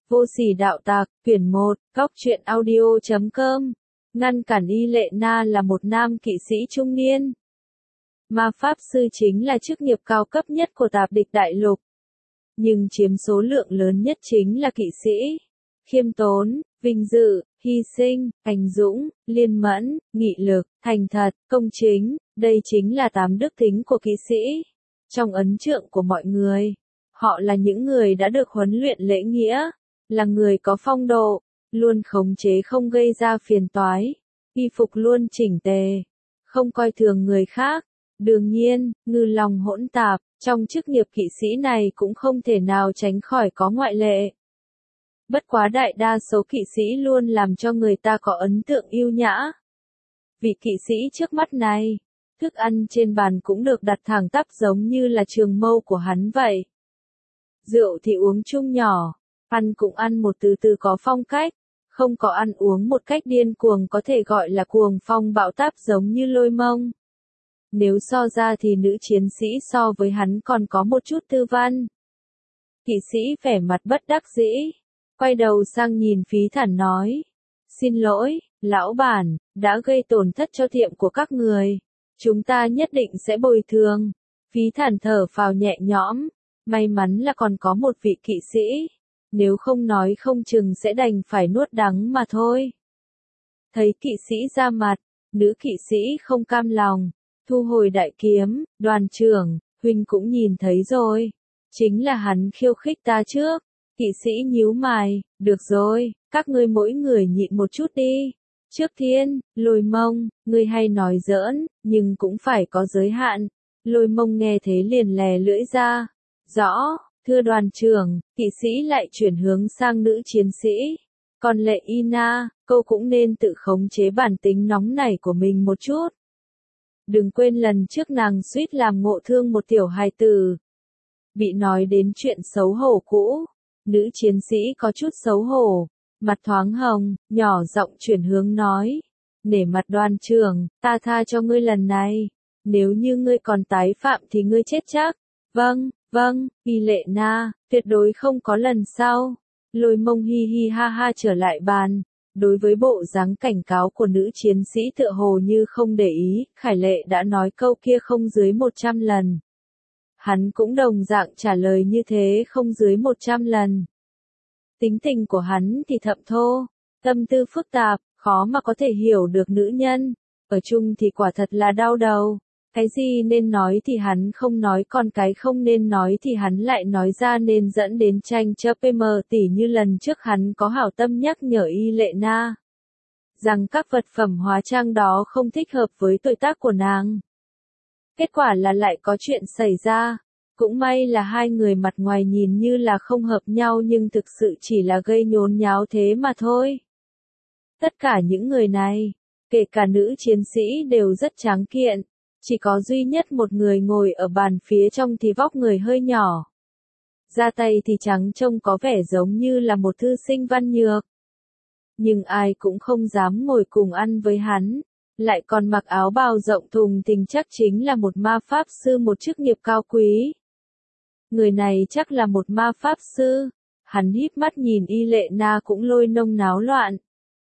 Vô sỉ đạo tặc, quyển 1, góc truyện audio.com. Ngăn cản Y Lệ Na là một nam kỵ sĩ trung niên. Ma pháp sư chính là chức nghiệp cao cấp nhất của tạp địch đại lục. Nhưng chiếm số lượng lớn nhất chính là kỵ sĩ. Khiêm tốn, vinh dự, hy sinh, anh dũng, liên mẫn, nghị lực, thành thật, công chính, đây chính là 8 đức tính của kỵ sĩ. Trong ấn tượng của mọi người, họ là những người đã được huấn luyện lễ nghĩa, là người có phong độ, luôn khống chế không gây ra phiền toái, y phục luôn chỉnh tề, không coi thường người khác. Đương nhiên, ngư lòng hỗn tạp, trong chức nghiệp kỵ sĩ này cũng không thể nào tránh khỏi có ngoại lệ. Bất quá đại đa số kỵ sĩ luôn làm cho người ta có ấn tượng yêu nhã. Vị kỵ sĩ trước mắt này, thức ăn trên bàn cũng được đặt thẳng tắp giống như là trường mâu của hắn vậy. Rượu thì uống chung nhỏ, ăn cũng ăn một từ từ có phong cách, không có ăn uống một cách điên cuồng có thể gọi là cuồng phong bạo táp giống như Lôi Mông. Nếu so ra thì nữ chiến sĩ so với hắn còn có một chút tư văn. Kỵ sĩ vẻ mặt bất đắc dĩ, quay đầu sang nhìn Phí Thản nói, xin lỗi, lão bản, đã gây tổn thất cho tiệm của các người. Chúng ta nhất định sẽ bồi thường. Phí Thản thở phào nhẹ nhõm, may mắn là còn có một vị kỵ sĩ, nếu không nói không chừng sẽ đành phải nuốt đắng mà thôi. Thấy kỵ sĩ ra mặt, nữ kỵ sĩ không cam lòng, thu hồi đại kiếm, đoàn trưởng, huynh cũng nhìn thấy rồi. Chính là hắn khiêu khích ta trước. Kỵ sĩ nhíu mày, được rồi, các ngươi mỗi người nhịn một chút đi. Trước Thiên, Lôi Mông, ngươi hay nói giỡn, nhưng cũng phải có giới hạn. Lôi Mông nghe thế liền lè lưỡi ra. Rõ, thưa đoàn trưởng, kỵ sĩ lại chuyển hướng sang nữ chiến sĩ. Còn Lệ Ina, cô cũng nên tự khống chế bản tính nóng nảy của mình một chút. Đừng quên lần trước nàng suýt làm ngộ thương một tiểu hài tử. Bị nói đến chuyện xấu hổ cũ, nữ chiến sĩ có chút xấu hổ, mặt thoáng hồng, nhỏ giọng chuyển hướng nói. Nể mặt đoàn trưởng, ta tha cho ngươi lần này. Nếu như ngươi còn tái phạm thì ngươi chết chắc. Vâng, Y Lệ Na, tuyệt đối không có lần sau. Lôi Mông hi hi ha ha trở lại bàn. Đối với bộ dáng cảnh cáo của nữ chiến sĩ tựa hồ như không để ý, Khải Lệ đã nói câu kia không dưới 100 lần. Hắn cũng đồng dạng trả lời như thế không dưới 100 lần. Tính tình của hắn thì thậm thô, tâm tư phức tạp, khó mà có thể hiểu được nữ nhân. Ở chung thì quả thật là đau đầu. Cái gì nên nói thì hắn không nói, còn cái không nên nói thì hắn lại nói ra, nên dẫn đến tranh chấp PM. Tỉ như lần trước hắn có hảo tâm nhắc nhở Y Lệ Na rằng các vật phẩm hóa trang đó không thích hợp với tuổi tác của nàng. Kết quả là lại có chuyện xảy ra. Cũng may là hai người mặt ngoài nhìn như là không hợp nhau nhưng thực sự chỉ là gây nhốn nháo thế mà thôi. Tất cả những người này, kể cả nữ chiến sĩ đều rất tráng kiện. Chỉ có duy nhất một người ngồi ở bàn phía trong thì vóc người hơi nhỏ. Da tay thì trắng trông có vẻ giống như là một thư sinh văn nhược. Nhưng ai cũng không dám ngồi cùng ăn với hắn. Lại còn mặc áo bào rộng thùng thình, chắc chính là một ma pháp sư, một chức nghiệp cao quý. Người này chắc là một ma pháp sư. Hắn híp mắt nhìn Y Lệ Na cũng lôi nông náo loạn.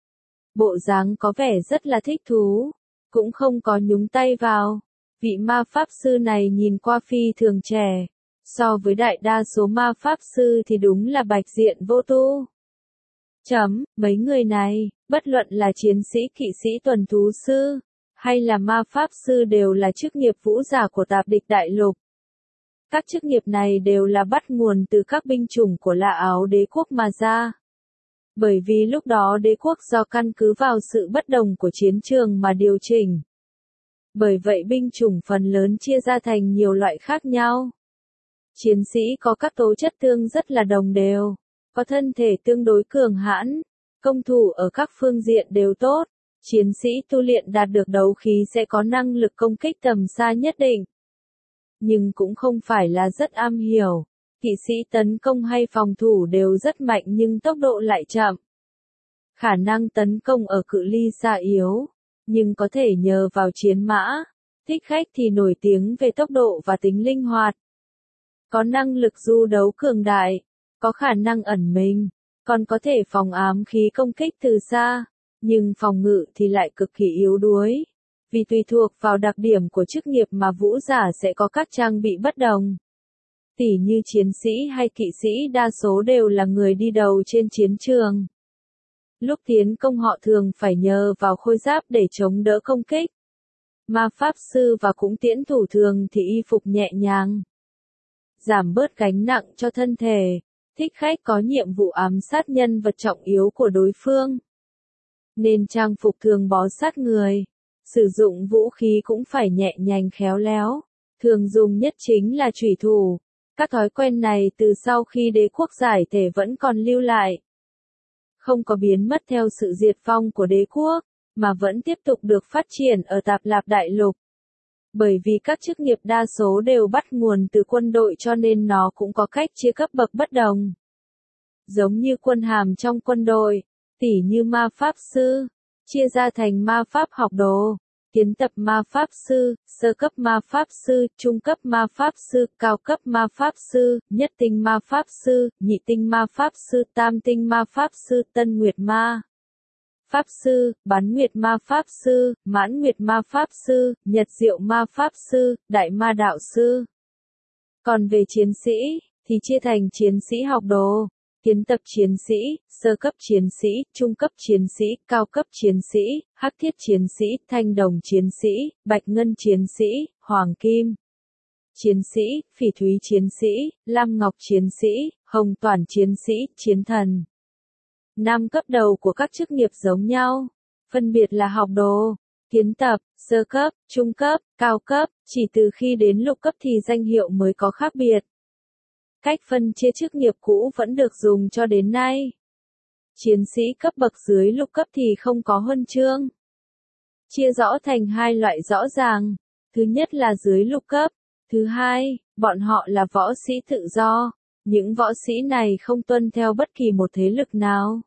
Bộ dáng có vẻ rất là thích thú. Cũng không có nhúng tay vào. Vị ma pháp sư này nhìn qua phi thường trẻ. So với đại đa số ma pháp sư thì đúng là bạch diện vô tu. Mấy người này, bất luận là chiến sĩ, kỵ sĩ, tuần thú sư, hay là ma pháp sư đều là chức nghiệp vũ giả của tạp địch đại lục. Các chức nghiệp này đều là bắt nguồn từ các binh chủng của La Áo đế quốc mà ra. Bởi vì lúc đó đế quốc do căn cứ vào sự bất đồng của chiến trường mà điều chỉnh. Bởi vậy binh chủng phần lớn chia ra thành nhiều loại khác nhau. Chiến sĩ có các tố chất tương rất là đồng đều, có thân thể tương đối cường hãn, công thủ ở các phương diện đều tốt. Chiến sĩ tu luyện đạt được đấu khí sẽ có năng lực công kích tầm xa nhất định. Nhưng cũng không phải là rất am hiểu. Kỵ sĩ tấn công hay phòng thủ đều rất mạnh nhưng tốc độ lại chậm. Khả năng tấn công ở cự ly xa yếu, nhưng có thể nhờ vào chiến mã. Thích khách thì nổi tiếng về tốc độ và tính linh hoạt. Có năng lực du đấu cường đại, có khả năng ẩn mình, còn có thể phòng ám khí công kích từ xa, nhưng phòng ngự thì lại cực kỳ yếu đuối. Vì tùy thuộc vào đặc điểm của chức nghiệp mà vũ giả sẽ có các trang bị bất đồng. Tỉ như chiến sĩ hay kỵ sĩ đa số đều là người đi đầu trên chiến trường. Lúc tiến công họ thường phải nhờ vào khôi giáp để chống đỡ công kích. Ma pháp sư và cũng tiễn thủ thường thì y phục nhẹ nhàng, giảm bớt gánh nặng cho thân thể. Thích khách có nhiệm vụ ám sát nhân vật trọng yếu của đối phương, nên trang phục thường bó sát người. Sử dụng vũ khí cũng phải nhẹ nhàng khéo léo, thường dùng nhất chính là chủy thủ. Các thói quen này từ sau khi đế quốc giải thể vẫn còn lưu lại, không có biến mất theo sự diệt vong của đế quốc, mà vẫn tiếp tục được phát triển ở Tạp Lạp Đại Lục. Bởi vì các chức nghiệp đa số đều bắt nguồn từ quân đội cho nên nó cũng có cách chia cấp bậc bất đồng. Giống như quân hàm trong quân đội, tỉ như ma pháp sư, chia ra thành ma pháp học đồ, kiến tập ma pháp sư, sơ cấp ma pháp sư, trung cấp ma pháp sư, cao cấp ma pháp sư, nhất tinh ma pháp sư, nhị tinh ma pháp sư, tam tinh ma pháp sư, tân nguyệt ma pháp sư, bán nguyệt ma pháp sư, mãn nguyệt ma pháp sư, nhật diệu ma pháp sư, đại ma đạo sư. Còn về chiến sĩ, thì chia thành chiến sĩ học đồ, kiến tập chiến sĩ, sơ cấp chiến sĩ, trung cấp chiến sĩ, cao cấp chiến sĩ, hắc thiết chiến sĩ, thanh đồng chiến sĩ, bạch ngân chiến sĩ, hoàng kim chiến sĩ, phỉ thúy chiến sĩ, lam ngọc chiến sĩ, hồng toản chiến sĩ, chiến thần. 5 cấp đầu của các chức nghiệp giống nhau, phân biệt là học đồ, kiến tập, sơ cấp, trung cấp, cao cấp, chỉ từ khi đến lục cấp thì danh hiệu mới có khác biệt. Cách phân chia chức nghiệp cũ vẫn được dùng cho đến nay. Chiến sĩ cấp bậc dưới lục cấp thì không có huân chương. Chia rõ thành hai loại rõ ràng. Thứ nhất là dưới lục cấp. Thứ hai, bọn họ là võ sĩ tự do. Những võ sĩ này không tuân theo bất kỳ một thế lực nào,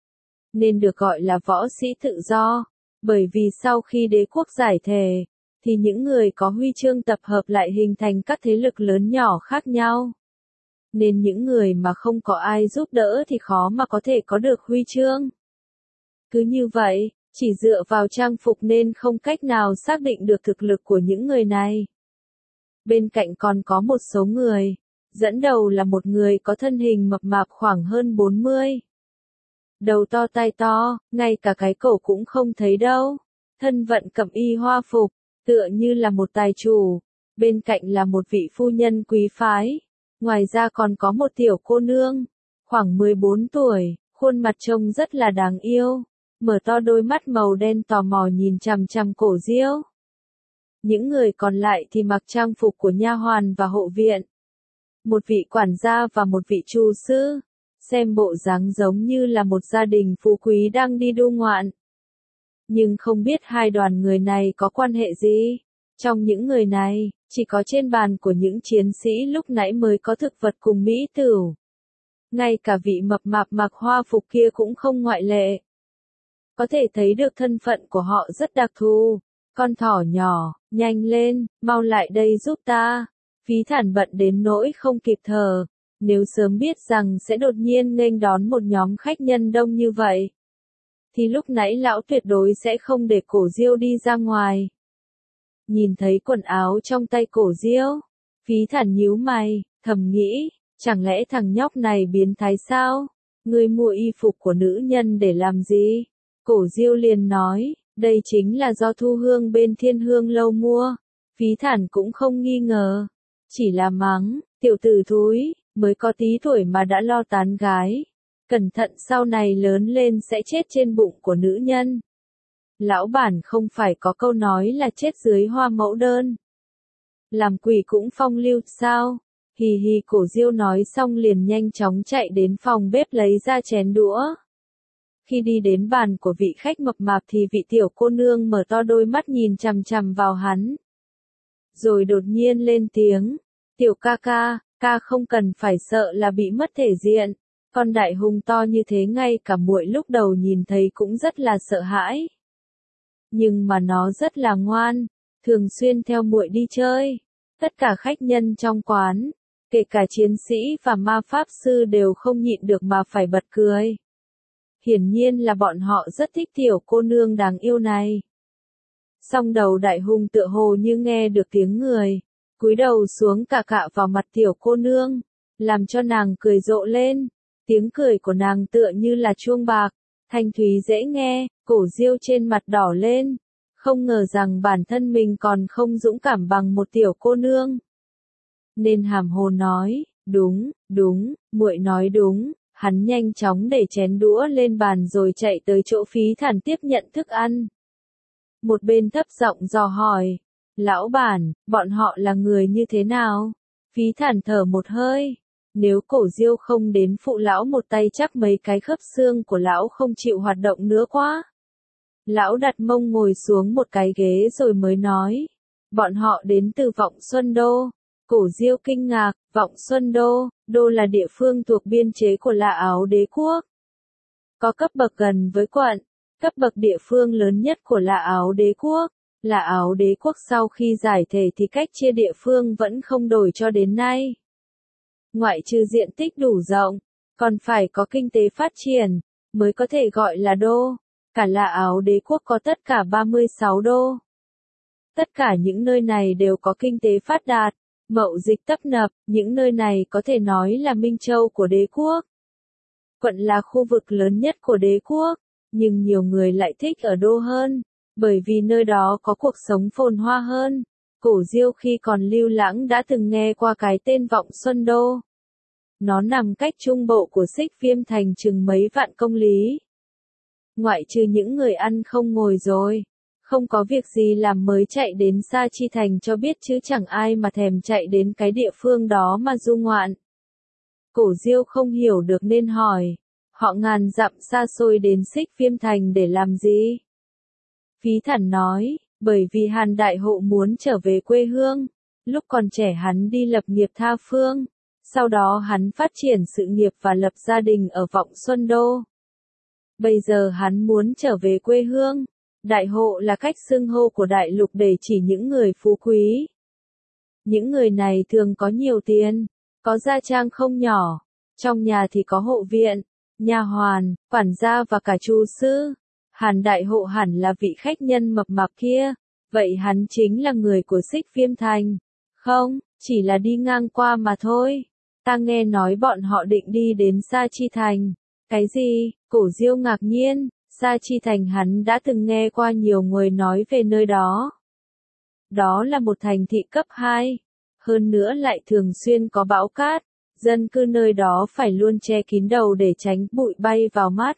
nên được gọi là võ sĩ tự do. Bởi vì sau khi đế quốc giải thể, thì những người có huy chương tập hợp lại hình thành các thế lực lớn nhỏ khác nhau. Nên những người mà không có ai giúp đỡ thì khó mà có thể có được huy chương. Cứ như vậy, chỉ dựa vào trang phục nên không cách nào xác định được thực lực của những người này. Bên cạnh còn có một số người. Dẫn đầu là một người có thân hình mập mạp khoảng hơn 40. Đầu to tai to, ngay cả cái cổ cũng không thấy đâu. Thân vận cẩm y hoa phục, tựa như là một tài chủ. Bên cạnh là một vị phu nhân quý phái. Ngoài ra còn có một tiểu cô nương, khoảng 14 tuổi, khuôn mặt trông rất là đáng yêu. Mở to đôi mắt màu đen tò mò nhìn chằm chằm Cổ Diêu. Những người còn lại thì mặc trang phục của nha hoàn và hộ viện. Một vị quản gia và một vị chu sư, xem bộ dáng giống như là một gia đình phú quý đang đi du ngoạn. Nhưng không biết hai đoàn người này có quan hệ gì. Trong những người này, chỉ có trên bàn của những chiến sĩ lúc nãy mới có thực vật cùng mỹ tửu. Ngay cả vị mập mạp mặc hoa phục kia cũng không ngoại lệ. Có thể thấy được thân phận của họ rất đặc thù. Con thỏ nhỏ, nhanh lên, mau lại đây giúp ta. Phí Thản bận đến nỗi không kịp thở. Nếu sớm biết rằng sẽ đột nhiên nghênh đón một nhóm khách nhân đông như vậy, thì lúc nãy lão tuyệt đối sẽ không để Cổ Diêu đi ra ngoài. Nhìn thấy quần áo trong tay Cổ Diêu, Phí Thản nhíu mày, thầm nghĩ, chẳng lẽ thằng nhóc này biến thái sao? Ngươi mua y phục của nữ nhân để làm gì? Cổ Diêu liền nói, đây chính là do Thu Hương bên Thiên Hương Lâu mua. Phí Thản cũng không nghi ngờ, chỉ là mắng, tiểu tử thúi, mới có tí tuổi mà đã lo tán gái. Cẩn thận sau này lớn lên sẽ chết trên bụng của nữ nhân. Lão bản không phải có câu nói là chết dưới hoa mẫu đơn. Làm quỷ cũng phong lưu sao? Hì hì, Cổ Diêu nói xong liền nhanh chóng chạy đến phòng bếp lấy ra chén đũa. Khi đi đến bàn của vị khách mập mạp thì vị tiểu cô nương mở to đôi mắt nhìn chằm chằm vào hắn. Rồi đột nhiên lên tiếng, tiểu ca ca, ca không cần phải sợ là bị mất thể diện. Con đại hùng to như thế ngay cả muội lúc đầu nhìn thấy cũng rất là sợ hãi. Nhưng mà nó rất là ngoan, thường xuyên theo muội đi chơi. Tất cả khách nhân trong quán Kể cả chiến sĩ và ma pháp sư đều không nhịn được mà phải bật cười. Hiển nhiên là bọn họ rất thích tiểu cô nương đáng yêu này. Song đầu đại hùng tựa hồ như nghe được tiếng người, cúi đầu xuống cạ vào mặt tiểu cô nương, làm cho nàng cười rộ lên. Tiếng cười của nàng tựa như là chuông bạc, thanh thúy dễ nghe, cổ Diêu trên mặt đỏ lên, không ngờ rằng bản thân mình còn không dũng cảm bằng một tiểu cô nương. Nên hàm hồ nói, đúng, muội nói đúng. Hắn nhanh chóng để chén đũa lên bàn rồi chạy tới chỗ Phí Thản tiếp nhận thức ăn. Một bên thấp giọng dò hỏi, lão bản, bọn họ là người như thế nào? Phí Thản thở một hơi, nếu cổ Diêu không đến phụ lão một tay chắc mấy cái khớp xương của lão không chịu hoạt động nữa quá. Lão đặt mông ngồi xuống một cái ghế rồi mới nói, bọn họ đến từ Vọng Xuân Đô. Cổ Diêu kinh ngạc, Vọng Xuân Đô, đô là địa phương thuộc biên chế của La Áo Đế quốc. Có cấp bậc gần với quận, cấp bậc địa phương lớn nhất của La Áo Đế quốc. La Áo Đế quốc sau khi giải thể thì cách chia địa phương vẫn không đổi cho đến nay. Ngoại trừ diện tích đủ rộng, còn phải có kinh tế phát triển, mới có thể gọi là đô. Cả La Áo Đế quốc có tất cả 36 đô. Tất cả những nơi này đều có kinh tế phát đạt. Mậu dịch tấp nập, những nơi này có thể nói là Minh Châu của đế quốc. Quận là khu vực lớn nhất của đế quốc, nhưng nhiều người lại thích ở đô hơn, bởi vì nơi đó có cuộc sống phồn hoa hơn. Cổ Diêu khi còn lưu lãng đã từng nghe qua cái tên Vọng Xuân Đô. Nó nằm cách trung bộ của Xích Viêm thành chừng mấy vạn công lý. Ngoại trừ những người ăn không ngồi rồi, không có việc gì làm mới chạy đến Sa Chi Thành cho biết chứ chẳng ai mà thèm chạy đến cái địa phương đó mà du ngoạn. Cổ Diêu không hiểu được nên hỏi, họ ngàn dặm xa xôi đến Xích Viêm thành để làm gì? Phí Thản nói, bởi vì Hàn Đại Hộ muốn trở về quê hương, lúc còn trẻ hắn đi lập nghiệp tha phương, sau đó hắn phát triển sự nghiệp và lập gia đình ở Vọng Xuân Đô. Bây giờ hắn muốn trở về quê hương. Đại hộ là cách xưng hô của đại lục để chỉ những người phú quý. Những người này thường có nhiều tiền, có gia trang không nhỏ, trong nhà thì có hộ viện, nha hoàn, quản gia và cả chu sư. Hàn Đại Hộ hẳn là vị khách nhân mập mạp kia, vậy hắn chính là người của Xích Viêm thành. Không, chỉ là đi ngang qua mà thôi. Ta nghe nói bọn họ định đi đến Sa Chi thành. Cái gì? Cổ Diêu ngạc nhiên. Sa Chi thành hắn đã từng nghe qua nhiều người nói về nơi đó. Đó là một thành thị cấp 2, hơn nữa lại thường xuyên có bão cát, dân cư nơi đó phải luôn che kín đầu để tránh bụi bay vào mắt.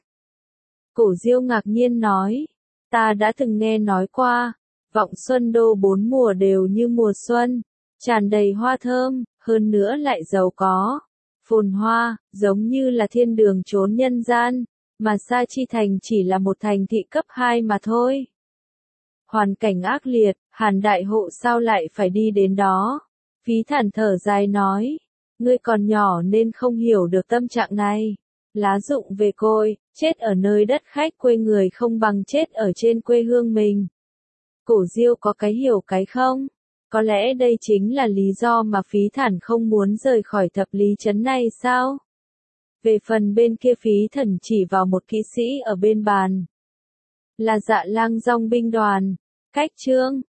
Cổ Diêu ngạc nhiên nói, ta đã từng nghe nói qua, Vọng Xuân Đô 4 mùa đều như mùa xuân, tràn đầy hoa thơm, hơn nữa lại giàu có, phồn hoa, giống như là thiên đường chốn nhân gian. Mà Sa Chi thành chỉ là một thành thị cấp 2 mà thôi. Hoàn cảnh ác liệt, Hàn Đại Hộ sao lại phải đi đến đó? Phí Thản thở dài nói, ngươi còn nhỏ nên không hiểu được tâm trạng này. Lá rụng về cội, chết ở nơi đất khách quê người không bằng chết ở trên quê hương mình. Cổ Diêu có cái hiểu cái không? Có lẽ đây chính là lý do mà Phí Thản không muốn rời khỏi thập lý trấn này sao? Về phần bên kia Phí Thần chỉ vào một kỵ sĩ ở bên bàn. Là Dạ Lang Dong binh đoàn. Cách chương